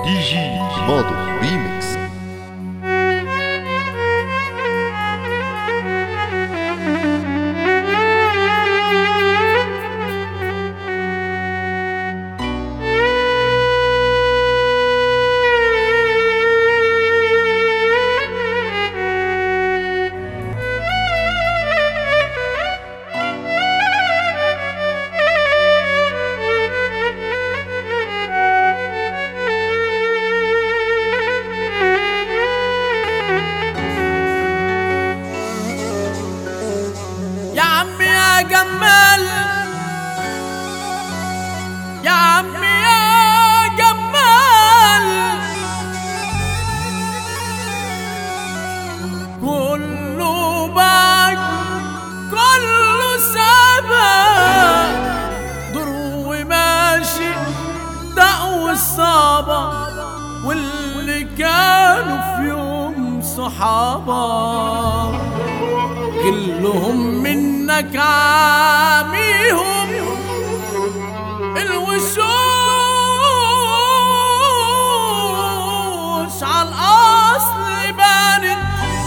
دي جي ماضو ريميكس. جمال يا عمي يا جمال، كله بعد كله سابق دور وماشي دق الصابة، واللي كانوا في يوم صحابة كلهم منك عاميهم الوشوش عالأصل بانت،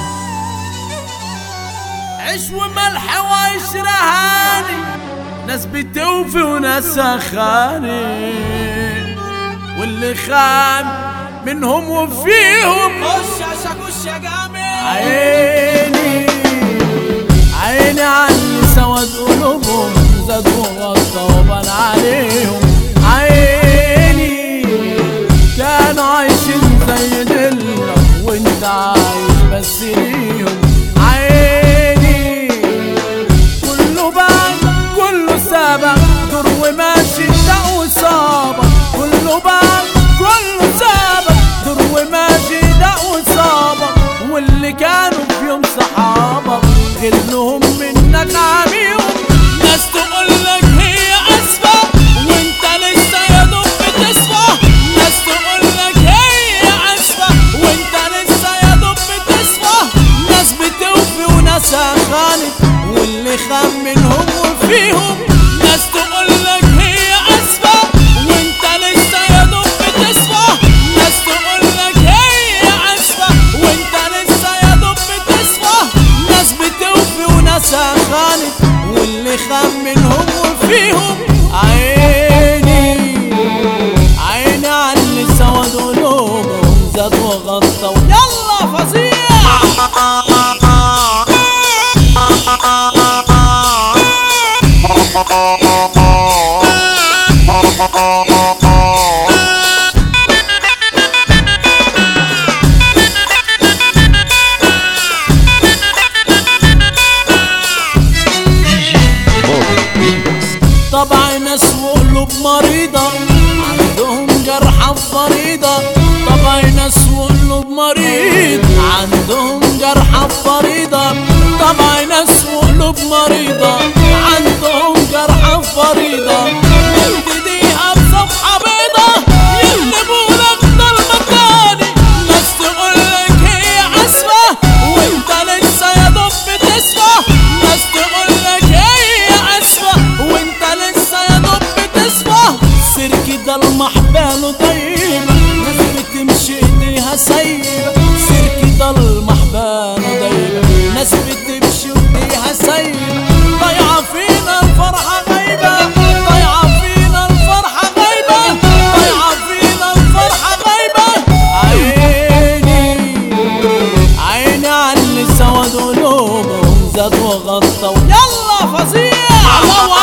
عيش وملح وعيش رهاني، ناس بتوفي وناس خاني، واللي خان منهم وفيهم خش يا جامل. عيني عني سواد قلوبهم زاد وغطى وبان عليهم، عيني كانوا عايشين زي دلة وانت عايش بس ليهم، عيني كله بان كله سابق دور وماشي دق وصابة، كله بان كله سابق دور وماشي دق وصابة، واللي كانوا في يوم صحابة كلهم منك عاميهم، ناس تقولك هي أسفة وانت لسه يا دوب بتصفى، ناس تقولك هي أسفة وانت لسه يا دوب بتصفى، ناس بتوفي وناس خانت واللي خان منهم وفيهم، ناس تقولك هي أسفة وانت لسه يا دوب بتصفى، ناس تقولك هي أسفة وانت لسه يا دوب بتصفى، ناس بتوفي وناس خانت واللي خان منهم وفيهم، عيني عاللي سواد قلوبهم زاد وغطى يلا فظيع. طبع ناس وقلوب مريضة عندهم جرحى فريضة، طبع ناس وقلوب مريضة عندهم جرحى فريضة، طبع ناس وقلوب مريضة عندهم جرحى فريضة، يبتديها بصفحة بيضة يقلبولك ضلمة تاني، ناس تقولك هي عسفة وانت لسه يا دوب بتصفى، ناس تقولك هي عسفة وانت لسه يا دوب بتصفى، سيركي ده المحبال ضيبة ناس بتمشي ايديها سايبة، سيركي ده المحبال ضيبة ناس بتمشي ايديها سايبة، ضيعة فينا الفرحة غايبة، ضيعة فينا الفرحة غايبة، ضيعة فينا الفرحة غايبة، عيني عاللي سواد قلوبهم زاد وغطى يلا فظيع.